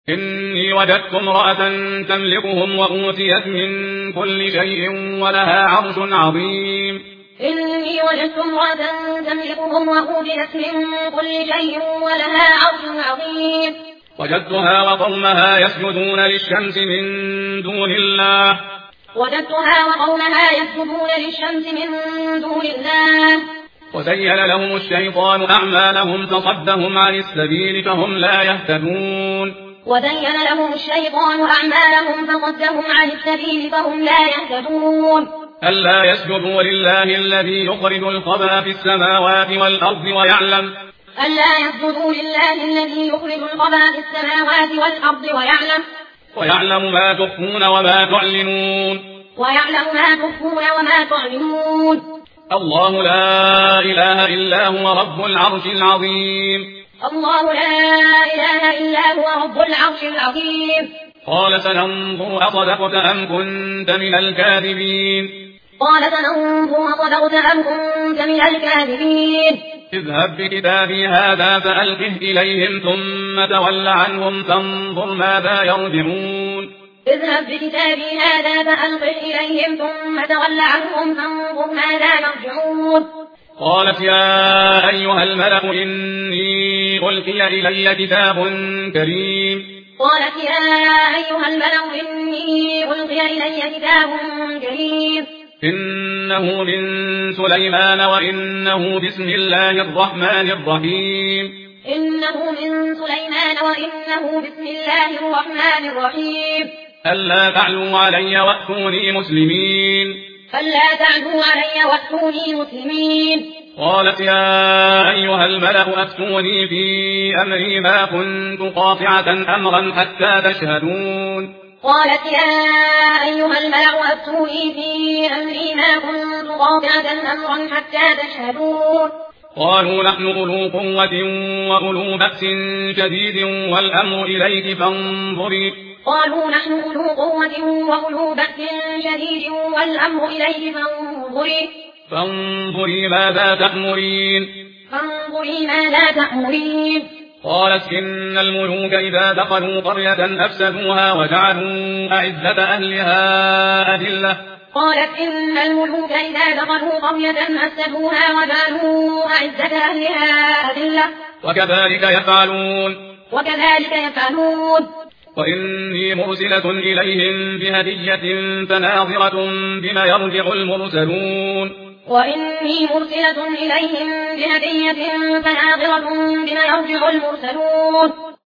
إني وجدت امرأة تملكهم وأوتيت من كل شيء ولها عرش عظيم. إني وجدت امرأة تملكهم وأوتيت من كل شيء ولها عرش عظيم. وجدتها وقومها يسجدون للشمس من دون الله. وجدتها وقومها يسجدون للشمس من دون الله. وزين لهم الشيطان أعمالهم فصدهم عن السبيل فهم لا يهتدون. وزين لهم الشيطان أعمالهم فصدهم عن السبيل فهم لا يهتدون. ألا يسجدوا لله الذي يخرج الخبأ في السماوات والأرض ويعلم. ألا يسجدوا لله الذي يخرج الخبأ في السماوات والأرض ويعلم ما تخفون وما تعلنون. ويعلم ما تخفون وما تعلنون. الله لا إله إلا هو رب العرش العظيم. الله لا إله إلا هو رب العرش العظيم. قال سننظر أصدقت أم كنت من الكاذبين. قال سننظر أصدقت أم كنت من الكاذبين. اذهب بكتابي هذا فألقه إليهم ثم تول عنهم فانظر ماذا يرجعون. اذهب بكتابي هذا فألقه إليهم ثم تول عنهم فانظر ماذا يرجعون. قالت يا أيها الملأ إني ألقي إلي كتاب كريم. قالت يا أيها الملأ إني ألقي إلي كتاب كريم. إنه من سليمان وإنه بسم الله الرحمن الرحيم. إنه من سليمان وإنه بسم الله الرحمن الرحيم. ألا تعلوا علي وأتوني مسلمين. ألا تعلوا علي وأتوني مسلمين. قالت يا أيها الملأ أفتوني في أمري ما كنت قاطعة أمرا حتى تشهدون. قالت يا أيها الملأ أفتوني في أمري ما كنت قاطعة أمرا حتى تشهدون. قالوا نحن أولو قوة وأولو بأس شديد والأمر إليك فانظري. قالوا نحن أولو قوة وأولو بأس شديد والأمر إليه فانظري ماذا تأمرين. فانظري ماذا تأمرين. قالت إن الملوك إذا دخلوا قرية أفسدوها وجعلوا أعزة أهلها أذلة. قالت إن الملوك إذا دخلوا قرية أفسدوها وجعلوا أعزة أهلها أذلة. وكذلك يفعلون. وإني مرسلة إليهم بهدية فناظرة بما يرجع المرسلون. وإني مرسلة إليهم بهدية فناظرة بما يرجع المرسلون.